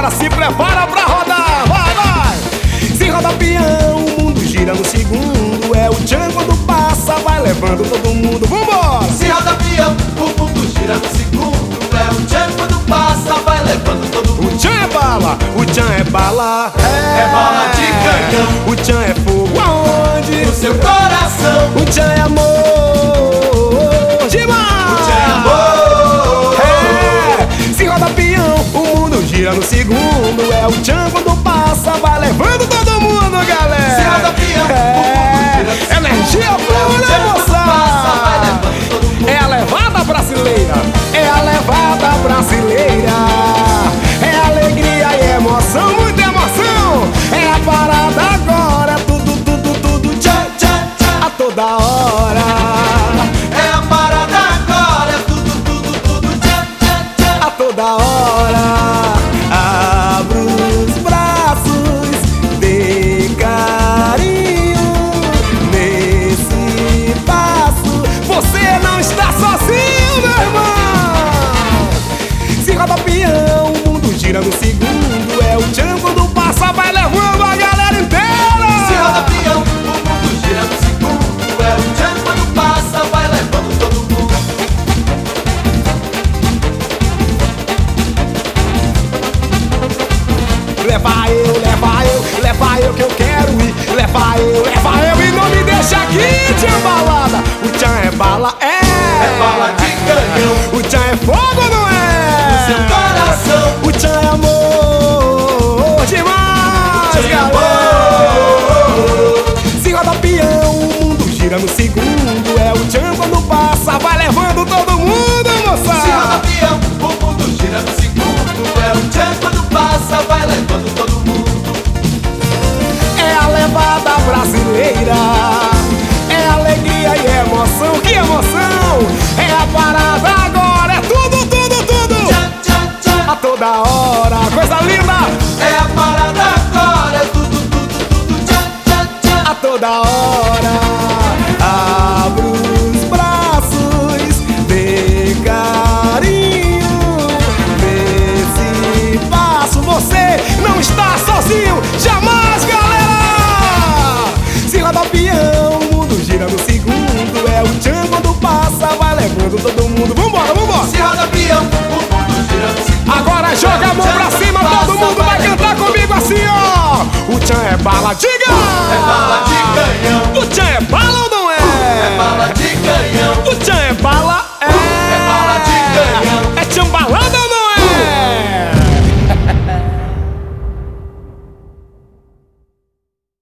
agora se prepara pra rodar. Vai, vai! Se roda peão, o mundo gira no segundo. É o tchan quando passa, vai levando todo mundo. Vambora! Se roda peão, o mundo gira no segundo. É o tchan quando passa, vai levando todo mundo. O tchan é bala, o tchan é bala. É bala de canhão. O tchan é fogo aonde? No seu coração. O tchan é amor demais. O tchan é amor. É, se roda peão, o mundo gira no segundo. É o tchan quando passa, vai levando todo mundo, galera. Se roda peão, o mundo gira no segundo. Energia pura, moçada. É a levada brasileira. É a levada brasileira. É alegria e emoção, muita emoção. É a parada agora, tudo, tudo, tudo, tchan, tchan, tchan, a toda hora. É a parada agora. É tudo, tudo, tudo. Tchan, tchan, tchan. A toda hora. Abra os braços, dê carinho nesse passo. Você não está sozinho, meu irmão. Se roda peão, o mundo gira no segundo. É o tchan quando passa, vai levando a galera inteira. Se roda peão, o mundo gira no segundo. É o tchan quando passa, vai levando todo mundo. Leva eu que eu quero ir. Leva eu e não me deixa aqui, tchan balada. O tchan é bala, É bala de canhão. O tchan é fogo, não é? Seu coração. O tchan é amor demais, Tchan é galera. Se roda peão, o mundo gira no segundo. É o tchan quando passa, vai levando todo mundo, moça. Se roda peão, o mundo gira no segundo. É o tchan quando passa, vai levando todo mundo. É a levada brasileira. É alegria e emoção. Que emoção! É a parada agora. É tudo, tudo, tudo. Tchan, tchan, tchan. A toda hora. Coisa linda. É a parada agora. É tudo, tudo, tudo. Tchan, tchan, tchan. A toda hora. Abra os braços, dê carinho nesse passo. Você não está sozinho, jamais, galera. Se roda peão, o mundo gira no segundo. É o tchan quando passa, vai levando todo mundo. Vambora, vambora. Se roda peão, o mundo gira no segundo. Agora joga a mão pra cima, todo mundo vai cantar comigo assim, ó. O tchan é bala, diga! É bala de canhão. O tchan é bala ou não é? É bala de canhão. O tchan é bala